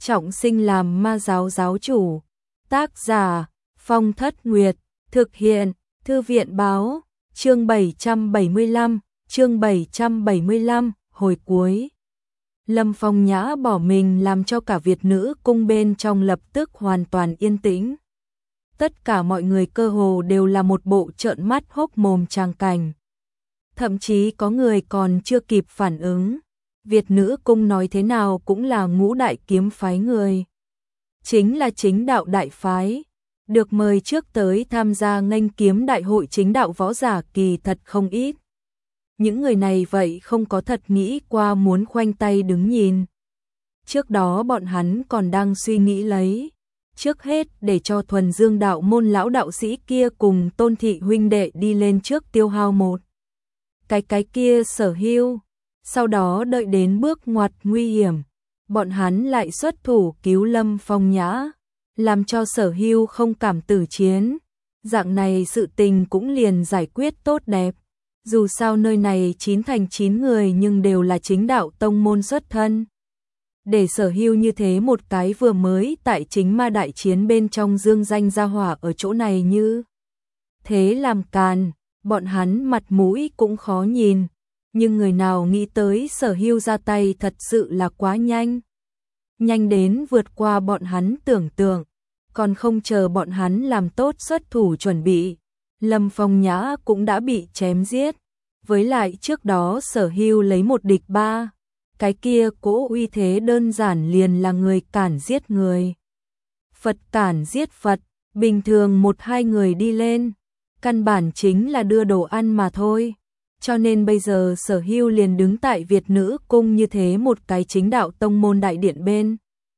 trọng sinh làm ma giáo giáo chủ. Tác giả Phong Thất Nguyệt, thực hiện Thư viện báo, chương 775, hồi cuối. Lâm Phong Nhã bỏ mình làm cho cả Việt nữ cung bên trong lập tức hoàn toàn yên tĩnh. Tất cả mọi người cơ hồ đều là một bộ trợn mắt hốc mồm tràng cảnh. Thậm chí có người còn chưa kịp phản ứng. Việt nữ cung nói thế nào cũng là ngũ đại kiếm phái người. Chính là chính đạo đại phái. Được mời trước tới tham gia nghênh kiếm đại hội chính đạo võ giả kỳ thật không ít. Những người này vậy không có thật nghĩ qua muốn khoanh tay đứng nhìn. Trước đó bọn hắn còn đang suy nghĩ lấy. Trước hết để cho thuần dương đạo môn lão đạo sĩ kia cùng Tôn thị huynh đệ đi lên trước tiêu hao một. Cái kia Sở Hưu. Sau đó đợi đến bước ngoặt nguy hiểm. Bọn hắn lại xuất thủ cứu Lâm Phong Nhã. Làm cho Sở Hưu không cảm tử chiến. Dạng này sự tình cũng liền giải quyết tốt đẹp. Dù sao nơi này 9 thành 9 người nhưng đều là chính đạo tông môn xuất thân. Để Sở Hưu như thế một cái vừa mới tại chính ma đại chiến bên trong dương danh gia hỏa ở chỗ này như thế làm càn, bọn hắn mặt mũi cũng khó nhìn. Nhưng người nào nghĩ tới Sở Hưu ra tay thật sự là quá nhanh. Nhanh đến vượt qua bọn hắn tưởng tượng. Còn không chờ bọn hắn làm tốt xuất thủ chuẩn bị. Lâm Phong Nhã cũng đã bị chém giết. Với lại trước đó Sở Hưu lấy 1 địch 3. Cái kia cỗ uy thế đơn giản liền là người cản giết người. Phật cản giết Phật. Bình thường 1-2 người đi lên. Căn bản chính là đưa đồ ăn mà thôi. Cho nên bây giờ Sở Hưu liền đứng tại Việt nữ cung như thế một cái chính đạo tông môn đại điện bên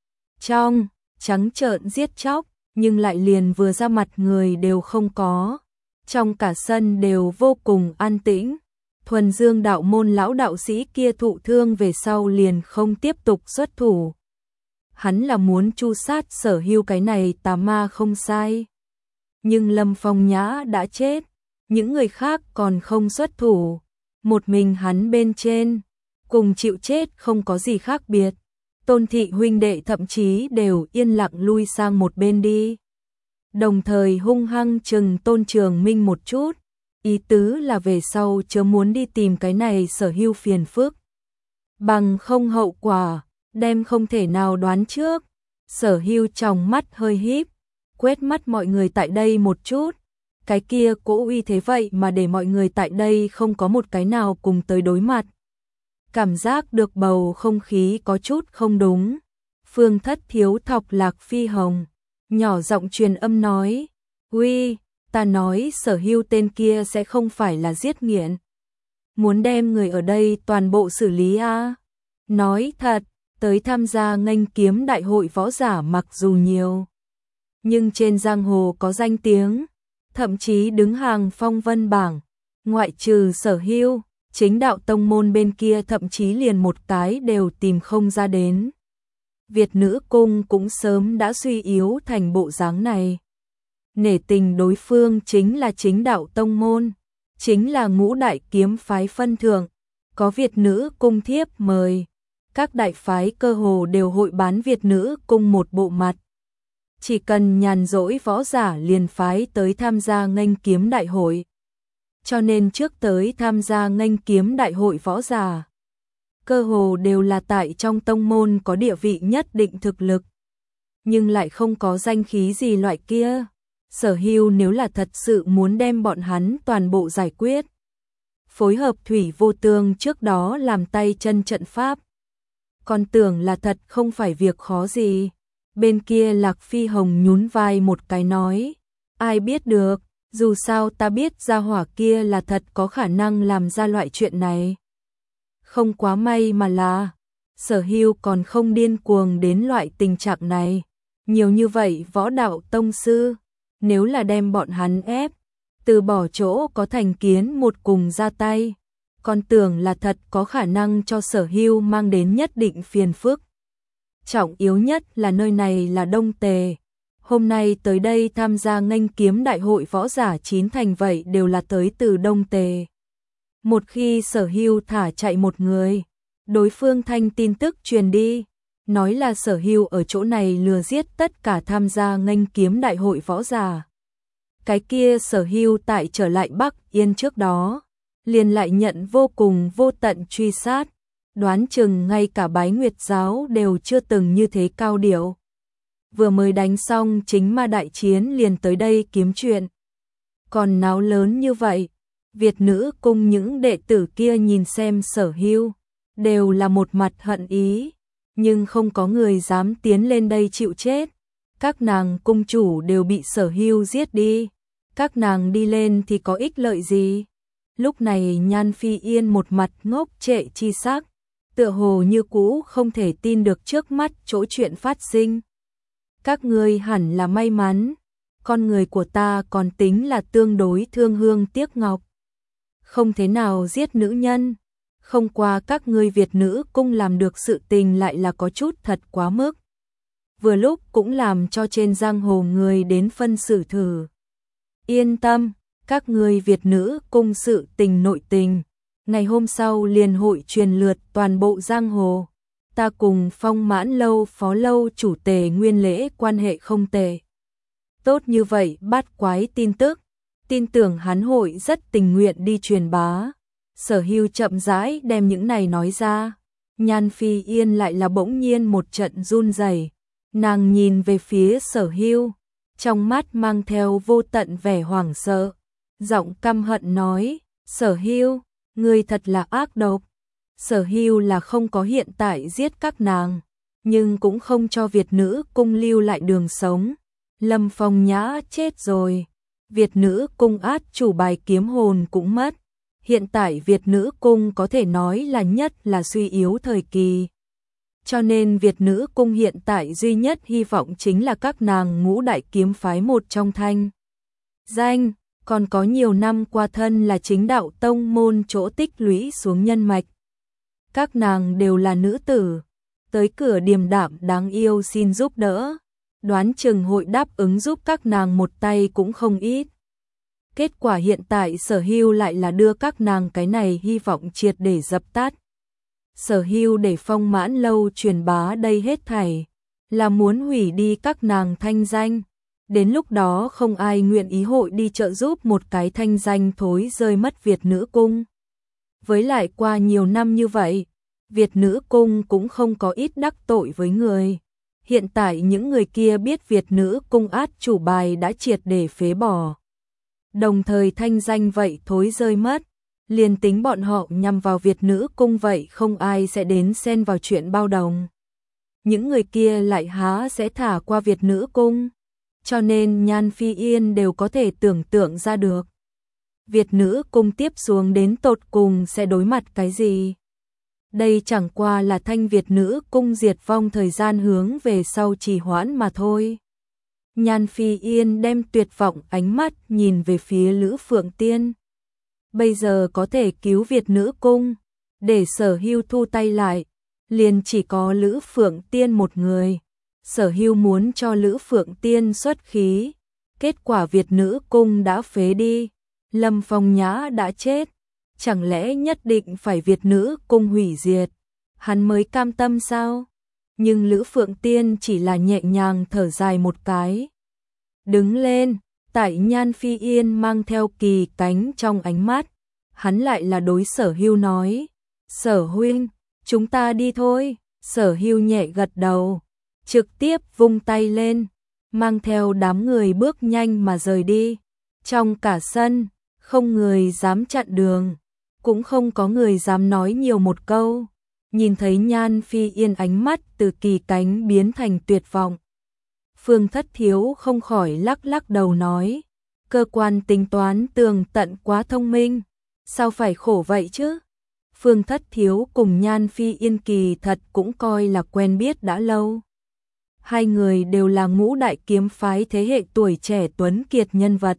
trong, trắng trợn giết chóc, nhưng lại liền vừa ra mặt người đều không có. Trong cả sân đều vô cùng an tĩnh. Thuần dương đạo môn lão đạo sĩ kia thụ thương về sau liền không tiếp tục xuất thủ. Hắn là muốn tru sát Sở Hưu cái này tà ma không sai. Nhưng Lâm Phong Nhã đã chết. Những người khác còn không xuất thủ. Một mình hắn bên trên. Cùng chịu chết không có gì khác biệt. Tôn thị huynh đệ thậm chí đều yên lặng lui sang một bên đi. Đồng thời hung hăng chừng Tôn Trường Minh một chút. Ý tứ là về sau chớ muốn đi tìm cái này Sở Hưu phiền phức. Bằng không hậu quả, đem không thể nào đoán trước. Sở Hưu trong mắt hơi híp. Quét mắt mọi người tại đây một chút. Cái kia cỗ uy thế vậy mà để mọi người tại đây không có một cái nào cùng tới đối mặt. Cảm giác được bầu không khí có chút không đúng. Phương Thất Thiếu thọc Lạc Phi Hồng. Nhỏ giọng truyền âm nói. Uy, ta nói Sở Hưu tên kia sẽ không phải là giết nghiện. Muốn đem người ở đây toàn bộ xử lý à? Nói thật, tới tham gia nghênh kiếm đại hội võ giả mặc dù nhiều. Nhưng trên giang hồ có danh tiếng. Thậm chí đứng hàng phong vân bảng. Ngoại trừ Sở Hưu, chính đạo tông môn bên kia thậm chí liền một cái đều tìm không ra đến. Việt nữ cung cũng sớm đã suy yếu thành bộ dáng này. Nể tình đối phương chính là chính đạo tông môn, chính là ngũ đại kiếm phái phân thượng, có Việt nữ cung thiếp mời. Các đại phái cơ hồ đều hội bán Việt nữ cung một bộ mặt. Chỉ cần nhàn rỗi võ giả liền phái tới tham gia nghênh kiếm đại hội. Cho nên trước tới tham gia nghênh kiếm đại hội võ giả, cơ hồ đều là tại trong tông môn có địa vị nhất định thực lực. Nhưng lại không có danh khí gì loại kia. Sở Hưu nếu là thật sự muốn đem bọn hắn toàn bộ giải quyết. Phối hợp Thủy Vô Tương trước đó làm tay chân trận pháp. Còn tưởng là thật không phải việc khó gì. Bên kia Lạc Phi Hồng nhún vai một cái nói. Ai biết được, dù sao ta biết gia hỏa kia là thật có khả năng làm ra loại chuyện này. Không quá may mà là, Sở Hưu còn không điên cuồng đến loại tình trạng này. Nhiều như vậy võ đạo tông sư, nếu là đem bọn hắn ép, từ bỏ chỗ có thành kiến một cùng ra tay. Còn tưởng là thật có khả năng cho Sở Hưu mang đến nhất định phiền phức. Trọng yếu nhất là nơi này là Đông Tề. Hôm nay tới đây tham gia nghênh kiếm đại hội võ giả 9 thành vậy đều là tới từ Đông Tề. Một khi Sở Hưu thả chạy một người, đối phương thanh tin tức truyền đi, nói là Sở Hưu ở chỗ này lừa giết tất cả tham gia nghênh kiếm đại hội võ giả. Cái kia Sở Hưu tại trở lại Bắc Yên trước đó, liền lại nhận vô cùng vô tận truy sát, đoán chừng ngay cả Bái Nguyệt giáo đều chưa từng như thế cao điệu. Vừa mới đánh xong chính ma đại chiến liền tới đây kiếm chuyện. Còn náo lớn như vậy, Việt nữ cung những đệ tử kia nhìn xem Sở Hưu, đều là một mặt hận ý, nhưng không có người dám tiến lên đây chịu chết. Các nàng cung chủ đều bị Sở Hưu giết đi, các nàng đi lên thì có ích lợi gì? Lúc này Nhan Phi Yên một mặt ngốc trệ chi sắc, tựa hồ như cũ không thể tin được trước mắt chỗ chuyện phát sinh. Các ngươi hẳn là may mắn, con người của ta còn tính là tương đối thương hương tiếc ngọc. Không thế nào giết nữ nhân, không qua các ngươi Việt nữ cung làm được sự tình lại là có chút thật quá mức. Vừa lúc cũng làm cho trên giang hồ người đến phân xử thử. Yên tâm, các ngươi Việt nữ cung sự tình nội tình, ngày hôm sau liền hội truyền lượt toàn bộ giang hồ. Ta cùng Phong Mãn lâu phó lâu chủ Tề Nguyên Lễ quan hệ không tệ. Tốt như vậy bát quái tin tức, tin tưởng hắn hội rất tình nguyện đi truyền bá. Sở Hưu chậm rãi đem những này nói ra, Nhan Phi Yên lại là bỗng nhiên một trận run rẩy. Nàng nhìn về phía Sở Hưu, trong mắt mang theo vô tận vẻ hoảng sợ, giọng căm hận nói: Sở Hưu, ngươi thật là ác độc. Sở Hưu là không có hiện tại giết các nàng, nhưng cũng không cho Việt nữ cung lưu lại đường sống. Lâm Phong Nhã chết rồi, Việt nữ cung át chủ bài kiếm hồn cũng mất. Hiện tại Việt nữ cung có thể nói là nhất là suy yếu thời kỳ. Cho nên Việt nữ cung hiện tại duy nhất hy vọng chính là các nàng ngũ đại kiếm phái một trong thanh danh, còn có nhiều năm qua thân là chính đạo tông môn chỗ tích lũy xuống nhân mạch. Các nàng đều là nữ tử, tới cửa điềm đạm đáng yêu xin giúp đỡ, đoán chừng hội đáp ứng giúp các nàng một tay cũng không ít. Kết quả hiện tại Sở Hưu lại là đưa các nàng cái này hy vọng triệt để dập tắt. Sở Hưu để Phong Mãn lâu truyền bá đây hết thảy, là muốn hủy đi các nàng thanh danh. Đến lúc đó không ai nguyện ý hội đi trợ giúp một cái thanh danh thối rơi mất Việt nữ cung. Với lại qua nhiều năm như vậy, Việt nữ cung cũng không có ít đắc tội với người. Hiện tại những người kia biết Việt nữ cung át chủ bài đã triệt để phế bỏ. Đồng thời thanh danh vậy thối rơi mất, liền tính bọn họ nhằm vào Việt nữ cung vậy không ai sẽ đến xen vào chuyện bao đồng. Những người kia lại há sẽ thả qua Việt nữ cung, cho nên Nhan Phi Yên đều có thể tưởng tượng ra được. Việt nữ cung tiếp xuống đến tột cùng sẽ đối mặt cái gì? Đây chẳng qua là thanh Việt nữ cung diệt vong thời gian hướng về sau trì hoãn mà thôi. Nhan Phi Yên đem tuyệt vọng ánh mắt nhìn về phía Lữ Phượng Tiên. Bây giờ có thể cứu Việt nữ cung, để Sở Hưu thu tay lại, liền chỉ có Lữ Phượng Tiên một người. Sở Hưu muốn cho Lữ Phượng Tiên xuất khí, kết quả Việt nữ cung đã phế đi, Lâm Phong Nhã đã chết, chẳng lẽ nhất định phải Việt nữ cung hủy diệt, hắn mới cam tâm sao? Nhưng Lữ Phượng Tiên chỉ là nhẹ nhàng thở dài một cái. Đứng lên, tại Nhan Phi Yên mang theo kỳ cánh trong ánh mắt, hắn lại là đối Sở Hưu nói: Sở huynh, chúng ta đi thôi. Sở Hưu nhẹ gật đầu, trực tiếp vung tay lên, mang theo đám người bước nhanh mà rời đi. Trong cả sân, không người dám chặn đường, cũng không có người dám nói nhiều một câu. Nhìn thấy Nhan Phi Yên ánh mắt từ kỳ cánh biến thành tuyệt vọng, Phương Thất Thiếu không khỏi lắc lắc đầu nói: cơ quan tính toán tường tận quá thông minh, sao phải khổ vậy chứ? Phương Thất Thiếu cùng Nhan Phi Yên kỳ thật cũng coi là quen biết đã lâu. Hai người đều là ngũ đại kiếm phái thế hệ tuổi trẻ tuấn kiệt nhân vật,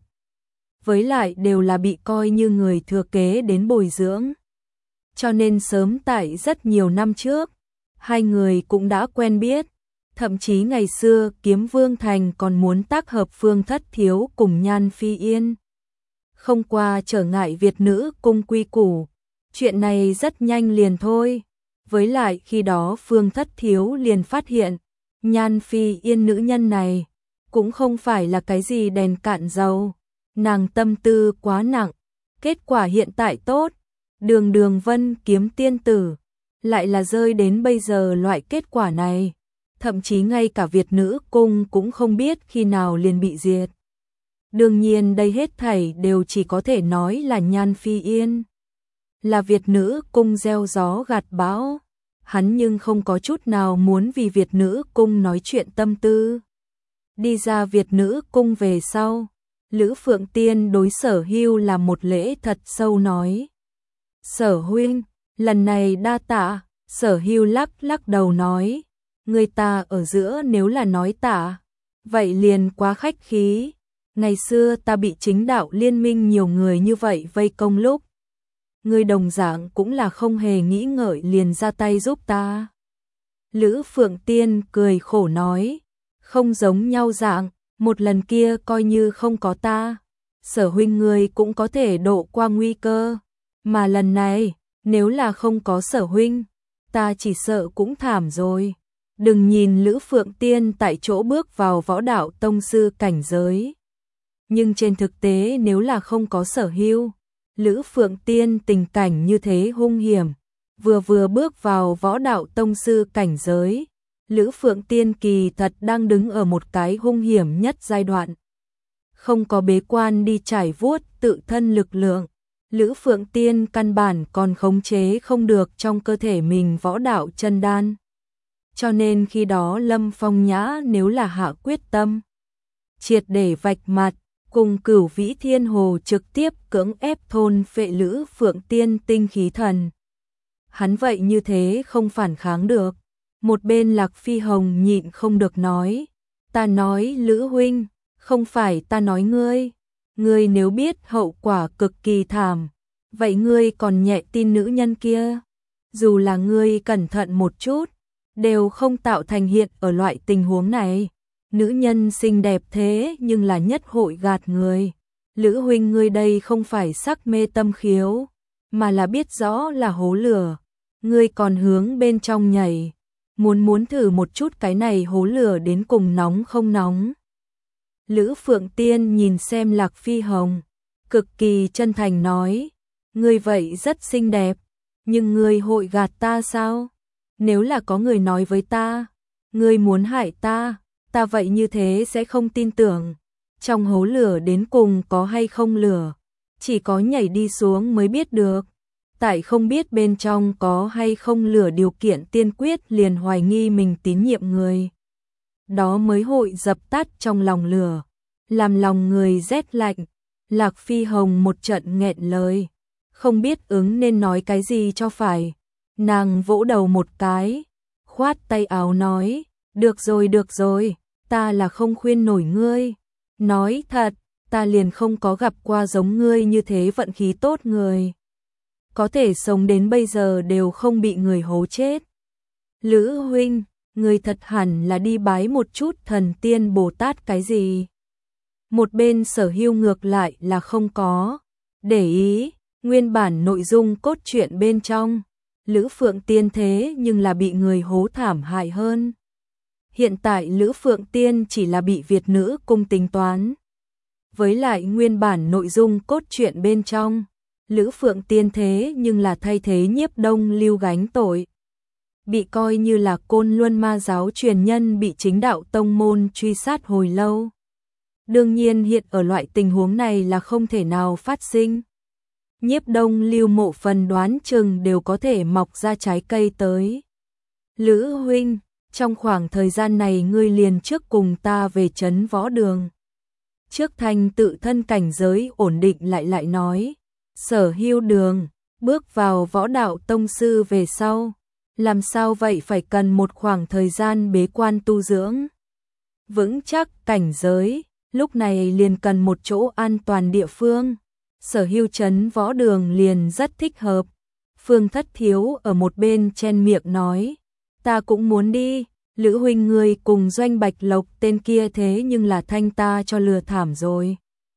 với lại đều là bị coi như người thừa kế đến bồi dưỡng. Cho nên sớm tại rất nhiều năm trước, hai người cũng đã quen biết. Thậm chí ngày xưa Kiếm Vương Thành còn muốn tác hợp Phương Thất Thiếu cùng Nhan Phi Yên. Không qua trở ngại Việt nữ cung quy củ, chuyện này rất nhanh liền thôi. Với lại khi đó Phương Thất Thiếu liền phát hiện, Nhan Phi Yên nữ nhân này cũng không phải là cái gì đèn cạn dầu, nàng tâm tư quá nặng, kết quả hiện tại tốt, đường đường vân kiếm tiên tử, lại là rơi đến bây giờ loại kết quả này, thậm chí ngay cả Việt nữ cung cũng không biết khi nào liền bị diệt. Đương nhiên đây hết thảy đều chỉ có thể nói là Nhan Phi Yên, là Việt nữ cung gieo gió gặt bão, hắn nhưng không có chút nào muốn vì Việt nữ cung nói chuyện tâm tư. Đi ra Việt nữ cung về sau, Lữ Phượng Tiên đối Sở Hưu làm một lễ thật sâu nói: Sở huynh, lần này đa tạ. Sở Hưu lắc lắc đầu nói: người ta ở giữa nếu là nói tạ, vậy liền quá khách khí. Ngày xưa ta bị chính đạo liên minh nhiều người như vậy vây công lúc, người đồng dạng cũng là không hề nghĩ ngợi liền ra tay giúp ta. Lữ Phượng Tiên cười khổ nói: không giống nhau dạng, một lần kia coi như không có ta, Sở huynh người cũng có thể độ qua nguy cơ, mà lần này, nếu là không có Sở huynh, ta chỉ sợ cũng thảm rồi. Đừng nhìn Lữ Phượng Tiên tại chỗ bước vào võ đạo tông sư cảnh giới, nhưng trên thực tế nếu là không có Sở Hưu, Lữ Phượng Tiên tình cảnh như thế hung hiểm, vừa bước vào võ đạo tông sư cảnh giới, Lữ Phượng Tiên kỳ thật đang đứng ở một cái hung hiểm nhất giai đoạn. Không có bế quan đi trải vuốt tự thân lực lượng, Lữ Phượng Tiên căn bản còn khống chế không được trong cơ thể mình võ đạo chân đan. Cho nên khi đó Lâm Phong Nhã nếu là hạ quyết tâm, triệt để vạch mặt, cùng Cửu Vĩ Thiên Hồ trực tiếp cưỡng ép thôn phệ Lữ Phượng Tiên tinh khí thần. Hắn vậy như thế không phản kháng được. Một bên Lạc Phi Hồng nhịn không được nói: ta nói Lữ huynh, không phải ta nói ngươi. Ngươi nếu biết hậu quả cực kỳ thảm, vậy ngươi còn nhẹ tin nữ nhân kia. Dù là ngươi cẩn thận một chút, đều không tạo thành hiện ở loại tình huống này. Nữ nhân xinh đẹp thế nhưng là nhất hội gạt người. Lữ huynh ngươi đây không phải sắc mê tâm khiếu, mà là biết rõ là hố lửa. Ngươi còn hướng bên trong nhảy, muốn thử một chút cái này hố lửa đến cùng nóng không nóng. Lữ Phượng Tiên nhìn xem Lạc Phi Hồng, cực kỳ chân thành nói: ngươi vậy rất xinh đẹp, nhưng ngươi hội gạt ta sao? Nếu là có người nói với ta, ngươi muốn hại ta, ta vậy như thế sẽ không tin tưởng. Trong hố lửa đến cùng có hay không lửa, chỉ có nhảy đi xuống mới biết được. Tại không biết bên trong có hay không lửa điều kiện tiên quyết liền hoài nghi mình tín nhiệm người. Đó mới hội dập tắt trong lòng lửa, làm lòng người rét lạnh. Lạc Phi Hồng một trận nghẹn lời, không biết ứng nên nói cái gì cho phải. Nàng vỗ đầu một cái, khoát tay áo nói: được rồi, ta là không khuyên nổi ngươi. Nói thật, ta liền không có gặp qua giống ngươi như thế vận khí tốt người. Có thể sống đến bây giờ đều không bị người hố chết. Lữ huynh, người thật hẳn là đi bái một chút thần tiên Bồ Tát cái gì. Một bên Sở Hưu ngược lại là không có để ý, nguyên bản nội dung cốt truyện bên trong, Lữ Phượng Tiên thế nhưng là bị người hố thảm hại hơn. Hiện tại Lữ Phượng Tiên chỉ là bị Việt nữ cung tính toán. Với lại nguyên bản nội dung cốt truyện bên trong, Lữ Phượng Tiên thế nhưng là thay thế Nhiếp Đông Lưu gánh tội. Bị coi như là Côn Luân Ma giáo truyền nhân bị chính đạo tông môn truy sát hồi lâu. Đương nhiên hiện ở loại tình huống này là không thể nào phát sinh. Nhiếp Đông Lưu mộ phần đoán chừng đều có thể mọc ra trái cây tới. Lữ huynh, trong khoảng thời gian này ngươi liền trước cùng ta về trấn võ đường. Trước thành tự thân cảnh giới ổn định lại nói. Sở Hưu đường, bước vào võ đạo tông sư về sau, làm sao vậy phải cần một khoảng thời gian bế quan tu dưỡng. Vững chắc cảnh giới, lúc này liền cần một chỗ an toàn địa phương. Sở Hưu trấn võ đường liền rất thích hợp. Phương Thất Thiếu ở một bên chen miệng nói: ta cũng muốn đi. Lữ huynh người cùng Doanh Bạch Lộc tên kia thế nhưng là thanh ta cho lừa thảm rồi.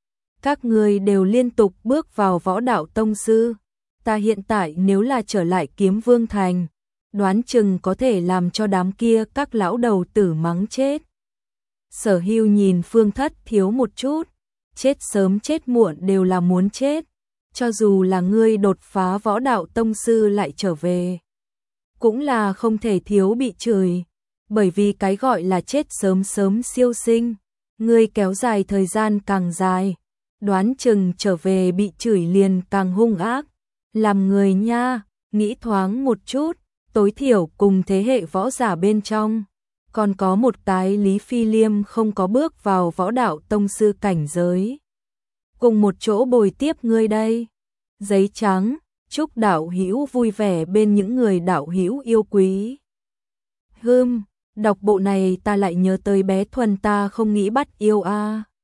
Các người đều liên tục bước vào võ đạo tông sư. Ta hiện tại nếu là trở lại Kiếm Vương Thành, đoán chừng có thể làm cho đám kia các lão đầu tử mắng chết. Sở Hưu nhìn Phương Thất Thiếu một chút, chết sớm chết muộn đều là muốn chết, cho dù là ngươi đột phá võ đạo tông sư lại trở về, cũng là không thể thiếu bị chửi, bởi vì cái gọi là chết sớm sớm siêu sinh, ngươi kéo dài thời gian càng dài, đoán chừng trở về bị chửi liền càng hung ác, làm người nha, nghĩ thoáng một chút, tối thiểu cùng thế hệ võ giả bên trong. Còn có một cái Lý Phi Liêm không có bước vào võ đạo tông sư cảnh giới. Cùng một chỗ bồi tiếp ngươi đây. Giấy trắng, chúc đạo hữu vui vẻ bên những người đạo hữu yêu quý. Đọc bộ này ta lại nhớ tới bé Thuần ta không nghĩ bắt yêu a.